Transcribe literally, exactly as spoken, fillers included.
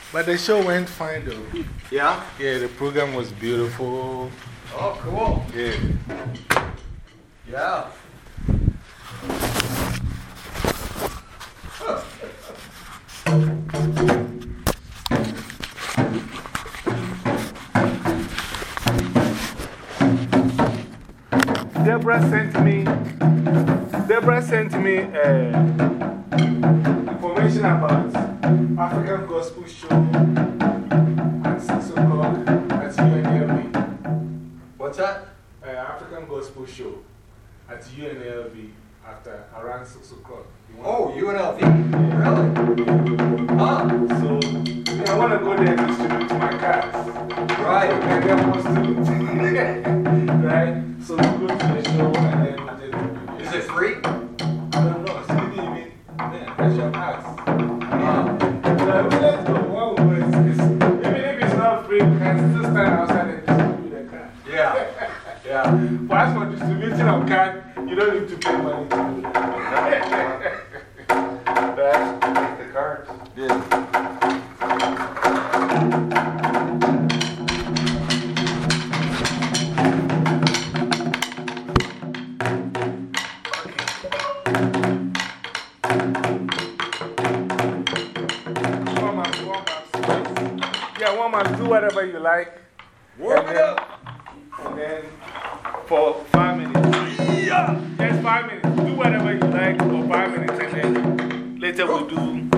But the show went fine though. Yeah? Yeah, the program was beautiful. Oh, cool. Yeah. Yeah. Deborah sent me, Deborah sent me uh, information about African Gospel Show at six o'clock at U N L V. What's that? Uh, African Gospel Show at U N L V after around six o'clock. Oh, U N L V? Really? Huh? So, yeah, I want to go there and distribute my cards. Right. And then wants to, right? So we go to the show and then we just. Is it free? I don't know. So maybe even, yeah, I should ask. Uh, So let's go. One way is, even if it's not free, we can still stand outside and distribute the card. yeah. Yeah. For as for distributing of card, you don't need to pay money to do that. Right? Take the cards. Yeah. Yeah, one man, do whatever you like. Warm it up. And then for five minutes. Yeah! Just five minutes. Do whatever you like for five minutes and then later we'll do